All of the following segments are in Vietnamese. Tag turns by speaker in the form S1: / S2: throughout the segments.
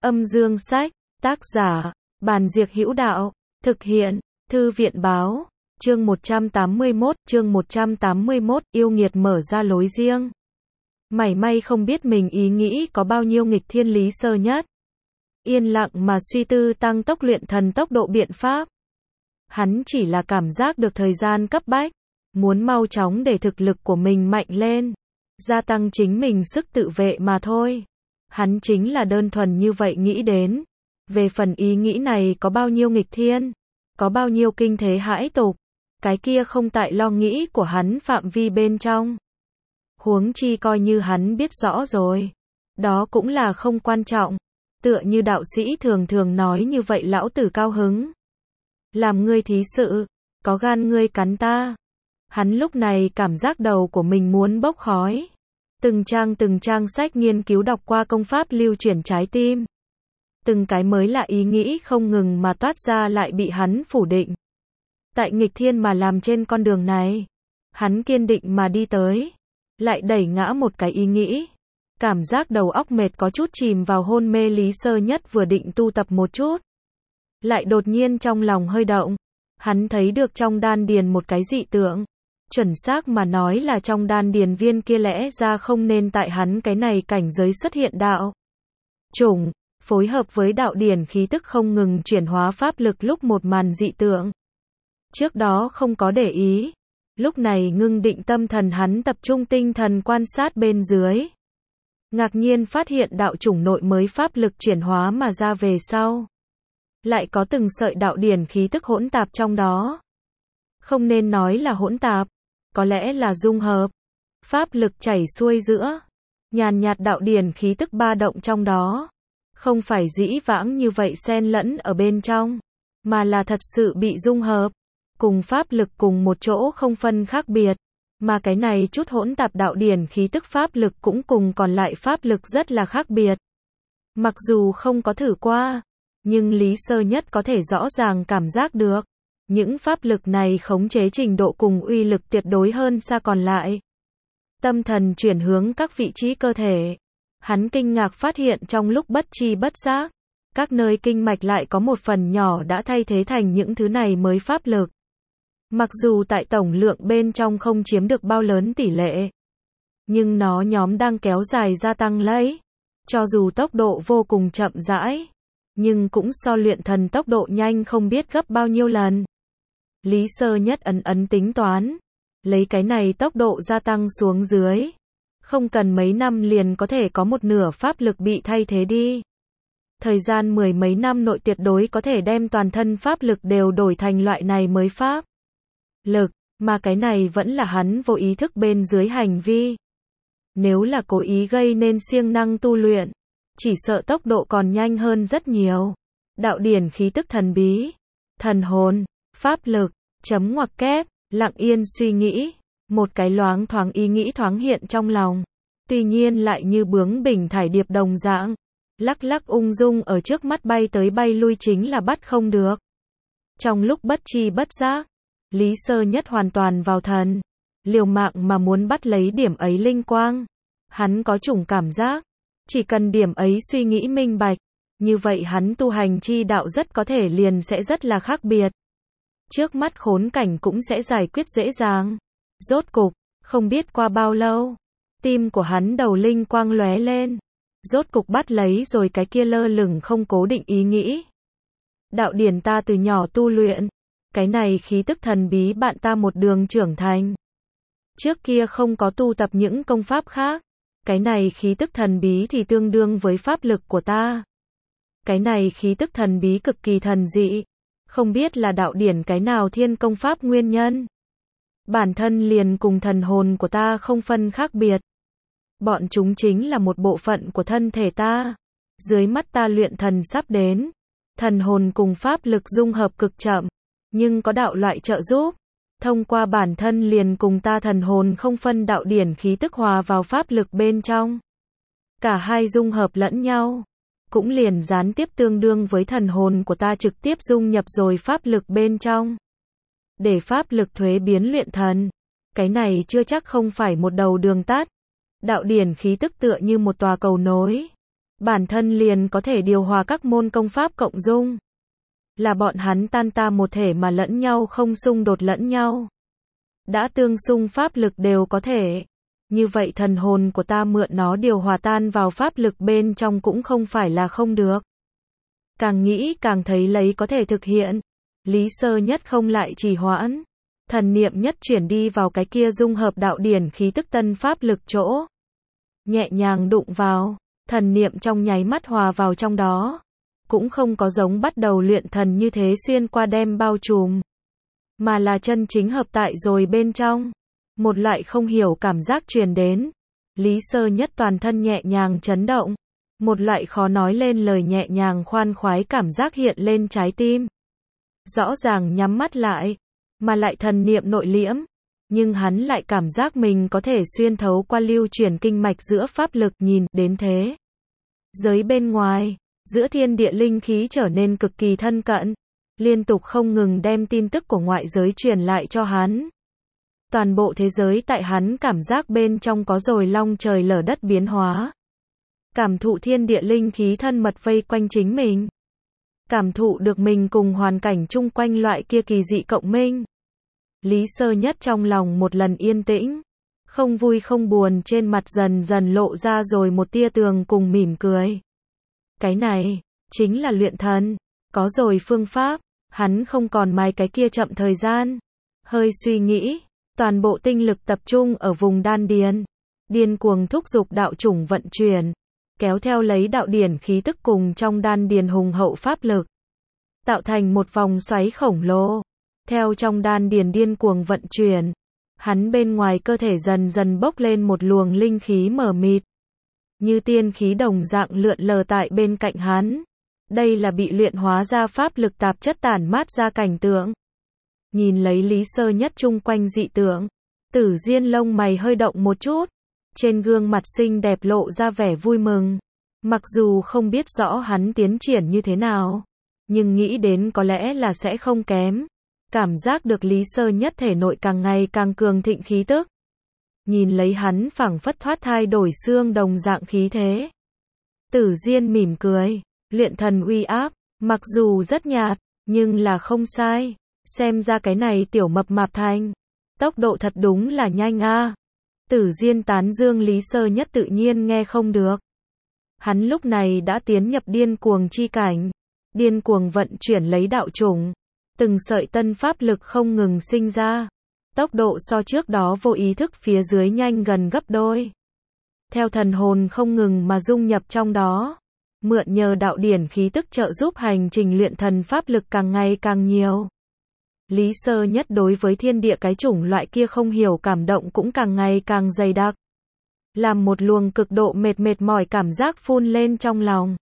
S1: Âm dương sách, tác giả, Bàn Diệc Hữu Đạo, thực hiện, Thư viện Báo, chương 181, yêu nghiệt mở ra lối riêng. Mảy may không biết mình ý nghĩ có bao nhiêu nghịch thiên Lý Sơ Nhất. Yên lặng mà suy tư tăng tốc luyện thần tốc độ biện pháp. Hắn chỉ là cảm giác được thời gian cấp bách, muốn mau chóng để thực lực của mình mạnh lên, gia tăng chính mình sức tự vệ mà thôi. Hắn chính là đơn thuần như vậy nghĩ đến. Về phần ý nghĩ này có bao nhiêu nghịch thiên, có bao nhiêu kinh thế hãi tục, cái kia không tại lo nghĩ của hắn phạm vi bên trong. Huống chi coi như hắn biết rõ rồi, đó cũng là không quan trọng. Tựa như đạo sĩ thường thường nói như vậy lão tử cao hứng. Làm ngươi thí sự, có gan ngươi cắn ta. Hắn lúc này cảm giác đầu của mình muốn bốc khói. Từng trang sách nghiên cứu đọc qua công pháp lưu chuyển trái tim. Từng cái mới lạ ý nghĩ không ngừng mà toát ra lại bị hắn phủ định. Tại nghịch thiên mà làm trên con đường này, hắn kiên định mà đi tới, lại đẩy ngã một cái ý nghĩ. Cảm giác đầu óc mệt có chút chìm vào hôn mê. Lý Sơ Nhất vừa định tu tập một chút, lại đột nhiên trong lòng hơi động. Hắn thấy được trong đan điền một cái dị tượng. Chuẩn xác mà nói là trong đan điền viên kia lẽ ra không nên tại hắn cái này cảnh giới xuất hiện đạo chủng, phối hợp với đạo điển khí tức không ngừng chuyển hóa pháp lực lúc một màn dị tượng. Trước đó không có để ý, lúc này ngưng định tâm thần hắn tập trung tinh thần quan sát bên dưới. Ngạc nhiên phát hiện đạo chủng nội mới pháp lực chuyển hóa mà ra về sau. Lại có từng sợi đạo điển khí tức hỗn tạp trong đó. Không nên nói là hỗn tạp, có lẽ là dung hợp. Pháp lực chảy xuôi giữa, nhàn nhạt đạo điển khí tức ba động trong đó. Không phải dĩ vãng như vậy xen lẫn ở bên trong, mà là thật sự bị dung hợp. Cùng pháp lực cùng một chỗ không phân khác biệt. Mà cái này chút hỗn tạp đạo điển khí tức pháp lực cũng cùng còn lại pháp lực rất là khác biệt. Mặc dù không có thử qua, nhưng Lý Sơ Nhất có thể rõ ràng cảm giác được. Những pháp lực này khống chế trình độ cùng uy lực tuyệt đối hơn xa còn lại. Tâm thần chuyển hướng các vị trí cơ thể. Hắn kinh ngạc phát hiện trong lúc bất tri bất giác, các nơi kinh mạch lại có một phần nhỏ đã thay thế thành những thứ này mới pháp lực. Mặc dù tại tổng lượng bên trong không chiếm được bao lớn tỷ lệ, nhưng nó nhóm đang kéo dài gia tăng lấy. Cho dù tốc độ vô cùng chậm rãi, nhưng cũng so luyện thần tốc độ nhanh không biết gấp bao nhiêu lần. Lý Sơ Nhất ấn tính toán, lấy cái này tốc độ gia tăng xuống dưới, không cần mấy năm liền có thể có một nửa pháp lực bị thay thế đi. Thời gian mười mấy năm nội tuyệt đối có thể đem toàn thân pháp lực đều đổi thành loại này mới pháp lực, mà cái này vẫn là hắn vô ý thức bên dưới hành vi. Nếu là cố ý gây nên siêng năng tu luyện, chỉ sợ tốc độ còn nhanh hơn rất nhiều. Đạo điển khí tức thần bí, thần hồn, pháp lực, chấm ngoặc kép, lặng yên suy nghĩ. Một cái loáng thoáng ý nghĩ thoáng hiện trong lòng. Tuy nhiên lại như bướng bỉnh thải điệp đồng dạng. Lắc lắc ung dung ở trước mắt bay tới bay lui chính là bắt không được. Trong lúc bất tri bất giác, Lý Sơ Nhất hoàn toàn vào thần. Liều mạng mà muốn bắt lấy điểm ấy linh quang. Hắn có chủng cảm giác. Chỉ cần điểm ấy suy nghĩ minh bạch. Như vậy hắn tu hành chi đạo rất có thể liền sẽ rất là khác biệt. Trước mắt khốn cảnh cũng sẽ giải quyết dễ dàng. Rốt cục, không biết qua bao lâu, tim của hắn đầu linh quang lóe lên. Rốt cục bắt lấy rồi cái kia lơ lửng không cố định ý nghĩ. Đạo điển ta từ nhỏ tu luyện, cái này khí tức thần bí bạn ta một đường trưởng thành. Trước kia không có tu tập những công pháp khác, cái này khí tức thần bí thì tương đương với pháp lực của ta. Cái này khí tức thần bí cực kỳ thần dị, không biết là đạo điển cái nào thiên công pháp nguyên nhân. Bản thân liền cùng thần hồn của ta không phân khác biệt. Bọn chúng chính là một bộ phận của thân thể ta. Dưới mắt ta luyện thần sắp đến. Thần hồn cùng pháp lực dung hợp cực chậm, nhưng có đạo loại trợ giúp. Thông qua bản thân liền cùng ta thần hồn không phân đạo điển khí tức hòa vào pháp lực bên trong. Cả hai dung hợp lẫn nhau, cũng liền gián tiếp tương đương với thần hồn của ta trực tiếp dung nhập rồi pháp lực bên trong. Để pháp lực thuế biến luyện thần, cái này chưa chắc không phải một đầu đường tắt. Đạo điển khí tức tựa như một tòa cầu nối, bản thân liền có thể điều hòa các môn công pháp cộng dung. Là bọn hắn tan ta một thể mà lẫn nhau không xung đột lẫn nhau. Đã tương xung pháp lực đều có thể. Như vậy thần hồn của ta mượn nó điều hòa tan vào pháp lực bên trong cũng không phải là không được. Càng nghĩ càng thấy lấy có thể thực hiện. Lý Sơ Nhất không lại trì hoãn. Thần niệm nhất chuyển đi vào cái kia dung hợp đạo điển khí tức tân pháp lực chỗ. Nhẹ nhàng đụng vào, thần niệm trong nháy mắt hòa vào trong đó. Cũng không có giống bắt đầu luyện thần như thế xuyên qua đem bao trùm. Mà là chân chính hợp tại rồi bên trong. Một loại không hiểu cảm giác truyền đến. Lý Sơ Nhất toàn thân nhẹ nhàng chấn động. Một loại khó nói lên lời nhẹ nhàng khoan khoái cảm giác hiện lên trái tim. Rõ ràng nhắm mắt lại, mà lại thần niệm nội liễm. Nhưng hắn lại cảm giác mình có thể xuyên thấu qua lưu chuyển kinh mạch giữa pháp lực nhìn đến thế. Giới bên ngoài, giữa thiên địa linh khí trở nên cực kỳ thân cận. Liên tục không ngừng đem tin tức của ngoại giới truyền lại cho hắn. Toàn bộ thế giới tại hắn cảm giác bên trong có rồi long trời lở đất biến hóa. Cảm thụ thiên địa linh khí thân mật vây quanh chính mình. Cảm thụ được mình cùng hoàn cảnh chung quanh loại kia kỳ dị cộng minh. Lý Sơ Nhất trong lòng một lần yên tĩnh. Không vui không buồn trên mặt dần dần lộ ra rồi một tia tường cùng mỉm cười. Cái này, chính là luyện thần. Có rồi phương pháp, hắn không còn mài cái kia chậm thời gian. Hơi suy nghĩ, toàn bộ tinh lực tập trung ở vùng đan điền. Điên cuồng thúc giục đạo chủng vận chuyển. Kéo theo lấy đạo điển khí tức cùng trong đan điền hùng hậu pháp lực. Tạo thành một vòng xoáy khổng lồ. Theo trong đan điền điên cuồng vận chuyển. Hắn bên ngoài cơ thể dần dần bốc lên một luồng linh khí mờ mịt. Như tiên khí đồng dạng lượn lờ tại bên cạnh hắn. Đây là bị luyện hóa ra pháp lực tạp chất tản mát ra cảnh tượng. Nhìn lấy Lý Sơ Nhất chung quanh dị tượng. Tử Diên lông mày hơi động một chút. Trên gương mặt xinh đẹp lộ ra vẻ vui mừng. Mặc dù không biết rõ hắn tiến triển như thế nào. Nhưng nghĩ đến có lẽ là sẽ không kém. Cảm giác được Lý Sơ Nhất thể nội càng ngày càng cường thịnh khí tức. Nhìn lấy hắn phảng phất thoát thai đổi xương đồng dạng khí thế. Tử Diên mỉm cười. Luyện thần uy áp. Mặc dù rất nhạt. Nhưng là không sai. Xem ra cái này tiểu mập mạp thành. Tốc độ thật đúng là nhanh a. Tử Diên tán dương Lý Sơ Nhất tự nhiên nghe không được. Hắn lúc này đã tiến nhập điên cuồng chi cảnh. Điên cuồng vận chuyển lấy đạo chủng. Từng sợi tân pháp lực không ngừng sinh ra. Tốc độ so trước đó vô ý thức phía dưới nhanh gần gấp đôi. Theo thần hồn không ngừng mà dung nhập trong đó. Mượn nhờ đạo điển khí tức trợ giúp hành trình luyện thần pháp lực càng ngày càng nhiều. Lý Sơ Nhất đối với thiên địa cái chủng loại kia không hiểu cảm động cũng càng ngày càng dày đặc. Làm một luồng cực độ mệt mỏi cảm giác phun lên trong lòng.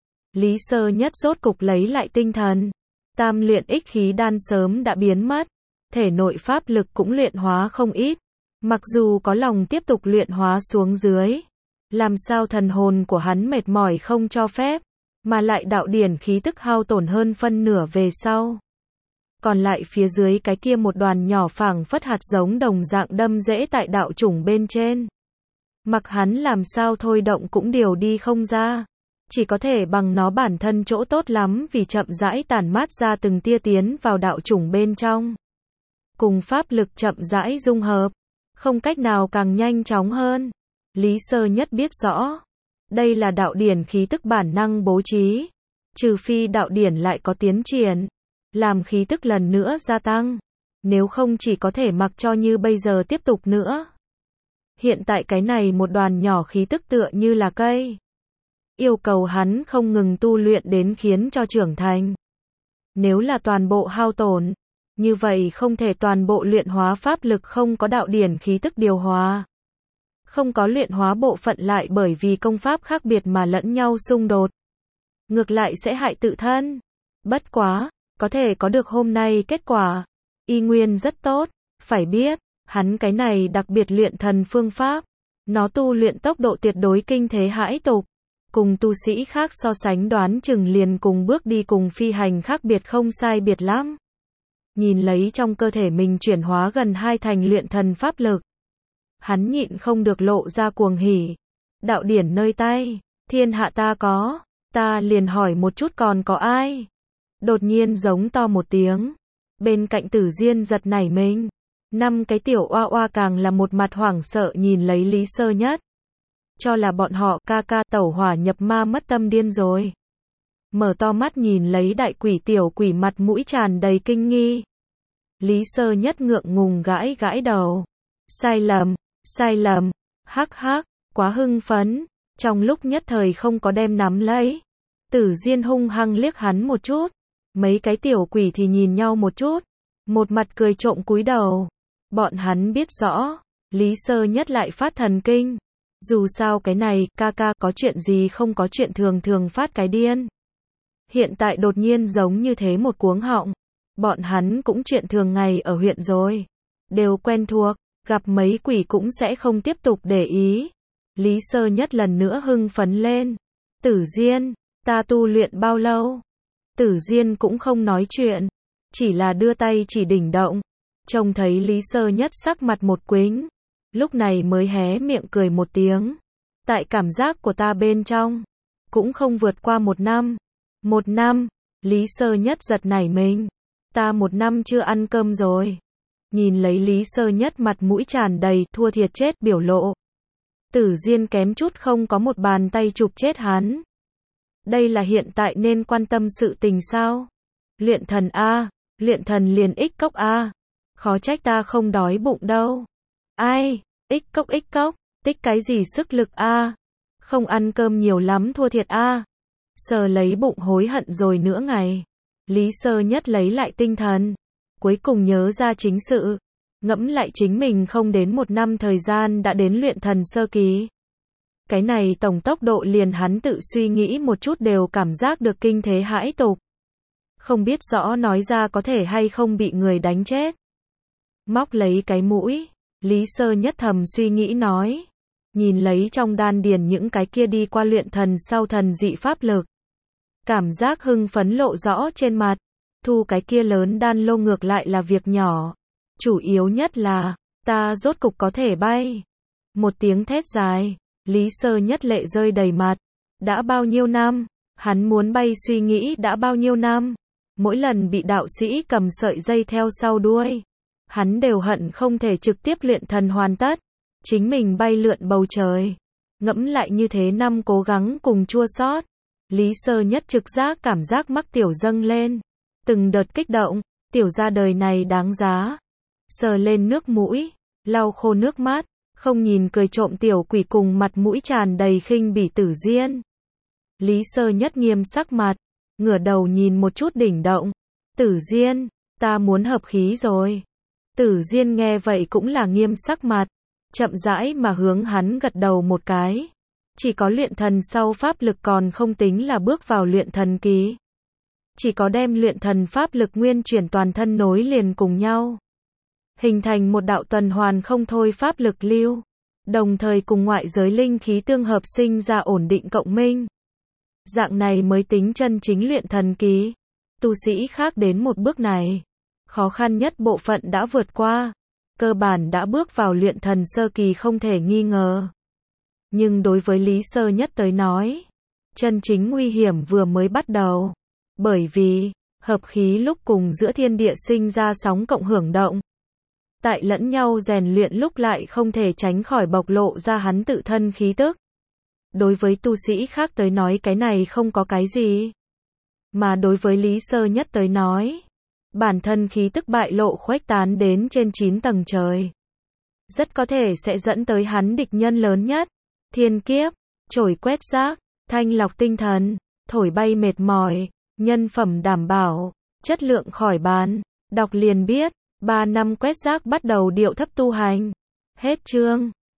S1: Lý Sơ Nhất rốt cục lấy lại tinh thần. Tam luyện ích khí đan sớm đã biến mất. Thể nội pháp lực cũng luyện hóa không ít. Mặc dù có lòng tiếp tục luyện hóa xuống dưới. Làm sao thần hồn của hắn mệt mỏi không cho phép. Mà lại đạo điển khí tức hao tổn hơn phân nửa về sau. Còn lại phía dưới cái kia một đoàn nhỏ phảng phất hạt giống đồng dạng đâm rễ tại đạo chủng bên trên. Mặc hắn làm sao thôi động cũng điều đi không ra. Chỉ có thể bằng nó bản thân chỗ tốt lắm vì chậm rãi tản mát ra từng tia tiến vào đạo chủng bên trong. Cùng pháp lực chậm rãi dung hợp. Không cách nào càng nhanh chóng hơn. Lý Sơ Nhất biết rõ. Đây là đạo điển khí tức bản năng bố trí. Trừ phi đạo điển lại có tiến triển. Làm khí tức lần nữa gia tăng. Nếu không chỉ có thể mặc cho như bây giờ tiếp tục nữa. Hiện tại cái này một đoàn nhỏ khí tức tựa như là cây. Yêu cầu hắn không ngừng tu luyện đến khiến cho trưởng thành. Nếu là toàn bộ hao tổn. Như vậy không thể toàn bộ luyện hóa pháp lực không có đạo điển khí tức điều hòa. Không có luyện hóa bộ phận lại bởi vì công pháp khác biệt mà lẫn nhau xung đột. Ngược lại sẽ hại tự thân. Bất quá. Có thể có được hôm nay kết quả. Y nguyên rất tốt. Phải biết. Hắn cái này đặc biệt luyện thần phương pháp. Nó tu luyện tốc độ tuyệt đối kinh thế hãi tục. Cùng tu sĩ khác so sánh đoán chừng liền cùng bước đi cùng phi hành khác biệt không sai biệt lắm. Nhìn lấy trong cơ thể mình chuyển hóa gần 2 thành luyện thần pháp lực. Hắn nhịn không được lộ ra cuồng hỉ. Đạo điển nơi tay. Thiên hạ ta liền hỏi một chút còn có ai? Đột nhiên giống to một tiếng. Bên cạnh Tử Diên giật nảy mình. 5 cái tiểu oa oa càng là một mặt hoảng sợ nhìn lấy Lý Sơ Nhất. Cho là bọn họ ca tẩu hỏa nhập ma mất tâm điên rồi. Mở to mắt nhìn lấy đại quỷ tiểu quỷ mặt mũi tràn đầy kinh nghi. Lý Sơ Nhất ngượng ngùng gãi đầu. Sai lầm, hắc, quá hưng phấn, trong lúc nhất thời không có đem nắm lấy. Tử Diên hung hăng liếc hắn một chút, mấy cái tiểu quỷ thì nhìn nhau một chút, một mặt cười trộm cúi đầu. Bọn hắn biết rõ, Lý Sơ Nhất lại phát thần kinh. Dù sao cái này, ca có chuyện gì không có chuyện thường phát cái điên. Hiện tại đột nhiên giống như thế một cuống họng. Bọn hắn cũng chuyện thường ngày ở huyện rồi. Đều quen thuộc, gặp mấy quỷ cũng sẽ không tiếp tục để ý. Lý Sơ Nhất lần nữa hưng phấn lên. Tử Diên, ta tu luyện bao lâu? Tử Diên cũng không nói chuyện, chỉ là đưa tay chỉ đỉnh động. Trông thấy Lý Sơ Nhất sắc mặt một quĩnh, lúc này mới hé miệng cười một tiếng. Tại cảm giác của ta bên trong, cũng không vượt qua 1 năm. 1 năm, Lý Sơ Nhất giật nảy mình. Ta 1 năm chưa ăn cơm rồi. Nhìn lấy Lý Sơ Nhất mặt mũi tràn đầy thua thiệt chết biểu lộ. Tử Diên kém chút không có một bàn tay chụp chết hắn. Đây là hiện tại nên quan tâm sự tình sao? Luyện thần a, luyện thần liền ích cốc a. Khó trách ta không đói bụng đâu. Ai, ích cốc, tích cái gì sức lực a? Không ăn cơm nhiều lắm thua thiệt a. Sờ lấy bụng hối hận rồi nửa ngày. Lý Sơ Nhất lấy lại tinh thần, cuối cùng nhớ ra chính sự, ngẫm lại chính mình không đến 1 năm thời gian đã đến luyện thần sơ kỳ. Cái này tổng tốc độ liền hắn tự suy nghĩ một chút đều cảm giác được kinh thế hãi tục. Không biết rõ nói ra có thể hay không bị người đánh chết. Móc lấy cái mũi, Lý Sơ Nhất thầm suy nghĩ nói, nhìn lấy trong đan điền những cái kia đi qua luyện thần sau thần dị pháp lực. Cảm giác hưng phấn lộ rõ trên mặt, thu cái kia lớn đan lô ngược lại là việc nhỏ. Chủ yếu nhất là, ta rốt cục có thể bay. Một tiếng thét dài, Lý Sơ Nhất lệ rơi đầy mặt. Đã bao nhiêu năm, hắn muốn bay suy nghĩ đã bao nhiêu năm. Mỗi lần bị đạo sĩ cầm sợi dây theo sau đuôi, hắn đều hận không thể trực tiếp luyện thần hoàn tất. Chính mình bay lượn bầu trời. Ngẫm lại như thế năm cố gắng cùng chua xót. Lý Sơ Nhất trực giác cảm giác mắc tiểu dâng lên. Từng đợt kích động, tiểu ra đời này đáng giá. Sờ lên nước mũi, lau khô nước mắt, không nhìn cười trộm tiểu quỷ cùng mặt mũi tràn đầy khinh bỉ Tử Diên. Lý Sơ Nhất nghiêm sắc mặt, ngửa đầu nhìn một chút đỉnh động. Tử Diên, ta muốn hợp khí rồi. Tử Diên nghe vậy cũng là nghiêm sắc mặt, chậm rãi mà hướng hắn gật đầu một cái. Chỉ có luyện thần sau pháp lực còn không tính là bước vào luyện thần kỳ. Chỉ có đem luyện thần pháp lực nguyên chuyển toàn thân nối liền cùng nhau, hình thành một đạo tuần hoàn không thôi pháp lực lưu, đồng thời cùng ngoại giới linh khí tương hợp sinh ra ổn định cộng minh. Dạng này mới tính chân chính luyện thần kỳ. Tu sĩ khác đến một bước này, khó khăn nhất bộ phận đã vượt qua, cơ bản đã bước vào luyện thần sơ kỳ không thể nghi ngờ. Nhưng đối với Lý Sơ Nhất tới nói, chân chính nguy hiểm vừa mới bắt đầu. Bởi vì, hợp khí lúc cùng giữa thiên địa sinh ra sóng cộng hưởng động. Tại lẫn nhau rèn luyện lúc lại không thể tránh khỏi bộc lộ ra hắn tự thân khí tức. Đối với tu sĩ khác tới nói cái này không có cái gì. Mà đối với Lý Sơ Nhất tới nói, bản thân khí tức bại lộ khuếch tán đến trên 9 tầng trời. Rất có thể sẽ dẫn tới hắn địch nhân lớn nhất. Thiên kiếp, trổi quét rác, thanh lọc tinh thần, thổi bay mệt mỏi, nhân phẩm đảm bảo, chất lượng khỏi bàn. Đọc liền biết, 3 năm quét rác bắt đầu điệu thấp tu hành. Hết chương.